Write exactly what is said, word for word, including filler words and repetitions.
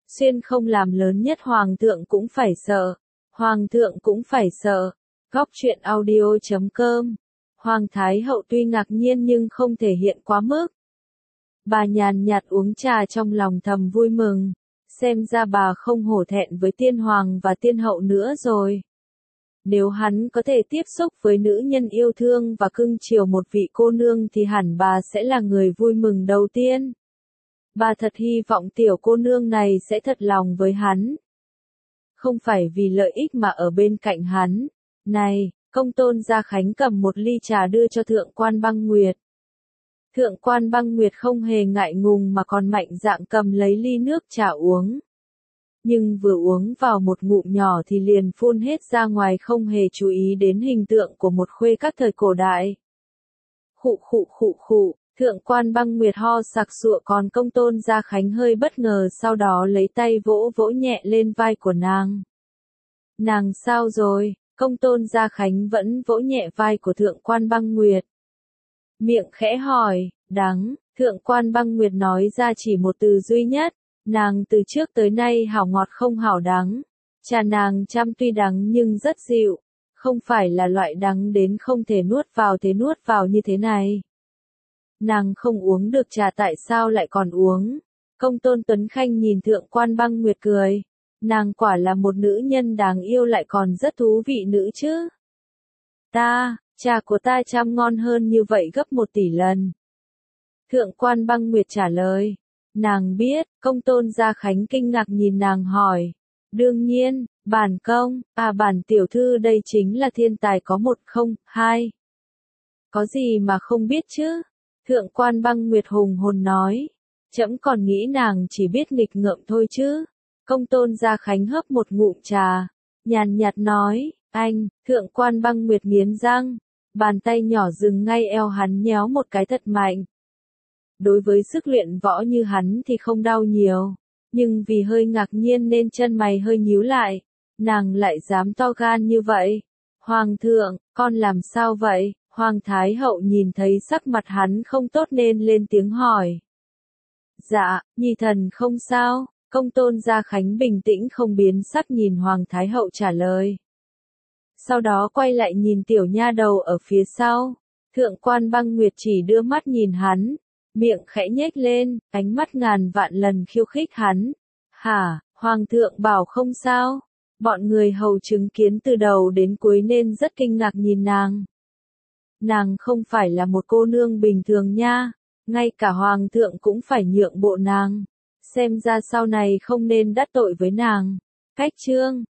xuyên không làm lớn nhất hoàng thượng cũng phải sợ. Hoàng thượng cũng phải sợ. Góc truyện audio chấm com. Hoàng Thái hậu tuy ngạc nhiên nhưng không thể hiện quá mức. Bà nhàn nhạt uống trà trong lòng thầm vui mừng. Xem ra bà không hổ thẹn với tiên hoàng và tiên hậu nữa rồi. Nếu hắn có thể tiếp xúc với nữ nhân yêu thương và cưng chiều một vị cô nương thì hẳn bà sẽ là người vui mừng đầu tiên. Bà thật hy vọng tiểu cô nương này sẽ thật lòng với hắn. Không phải vì lợi ích mà ở bên cạnh hắn. Này, công tôn Gia Khánh cầm một ly trà đưa cho thượng quan băng nguyệt. Thượng quan băng nguyệt không hề ngại ngùng mà còn mạnh dạn cầm lấy ly nước trà uống. Nhưng vừa uống vào một ngụm nhỏ thì liền phun hết ra ngoài, không hề chú ý đến hình tượng của một khuê các thời cổ đại. Khụ khụ khụ khụ, thượng quan băng nguyệt ho sặc sụa, còn công tôn Gia Khánh hơi bất ngờ, sau đó lấy tay vỗ vỗ nhẹ lên vai của nàng. Nàng sao rồi? Công tôn Gia Khánh vẫn vỗ nhẹ vai của thượng quan băng nguyệt. Miệng khẽ hỏi, đắng, thượng quan băng nguyệt nói ra chỉ một từ duy nhất. Nàng từ trước tới nay hảo ngọt không hảo đắng. Trà nàng chăm tuy đắng nhưng rất dịu. Không phải là loại đắng đến không thể nuốt vào thế nuốt vào như thế này. Nàng không uống được trà tại sao lại còn uống? Công tôn Tuấn Khanh nhìn thượng quan băng nguyệt cười. Nàng quả là một nữ nhân đáng yêu lại còn rất thú vị nữ chứ. Ta, trà của ta chăm ngon hơn như vậy gấp một tỷ lần. Thượng quan băng nguyệt trả lời. Nàng biết, công tôn Gia Khánh kinh ngạc nhìn nàng hỏi. Đương nhiên, bản công, à bản tiểu thư đây chính là thiên tài có một không, hai. Có gì mà không biết chứ? Thượng quan băng nguyệt hùng hồn nói. Trẫm còn nghĩ nàng chỉ biết nghịch ngợm thôi chứ. Công tôn Gia Khánh hớp một ngụm trà. Nhàn nhạt nói, anh, thượng quan băng nguyệt nghiến răng. Bàn tay nhỏ dừng ngay eo hắn nhéo một cái thật mạnh. Đối với sức luyện võ như hắn thì không đau nhiều. Nhưng vì hơi ngạc nhiên nên chân mày hơi nhíu lại. Nàng lại dám to gan như vậy. Hoàng thượng, con làm sao vậy? Hoàng Thái hậu nhìn thấy sắc mặt hắn không tốt nên lên tiếng hỏi. Dạ, nhi thần không sao. Công tôn Gia Khánh bình tĩnh không biến sắc nhìn Hoàng Thái hậu trả lời. Sau đó quay lại nhìn tiểu nha đầu ở phía sau. Thượng quan băng nguyệt chỉ đưa mắt nhìn hắn. Miệng khẽ nhếch lên, ánh mắt ngàn vạn lần khiêu khích hắn. Hả, Hoàng thượng bảo không sao? Bọn người hầu chứng kiến từ đầu đến cuối nên rất kinh ngạc nhìn nàng. Nàng không phải là một cô nương bình thường nha. Ngay cả Hoàng thượng cũng phải nhượng bộ nàng. Xem ra sau này không nên đắc tội với nàng. Cách chương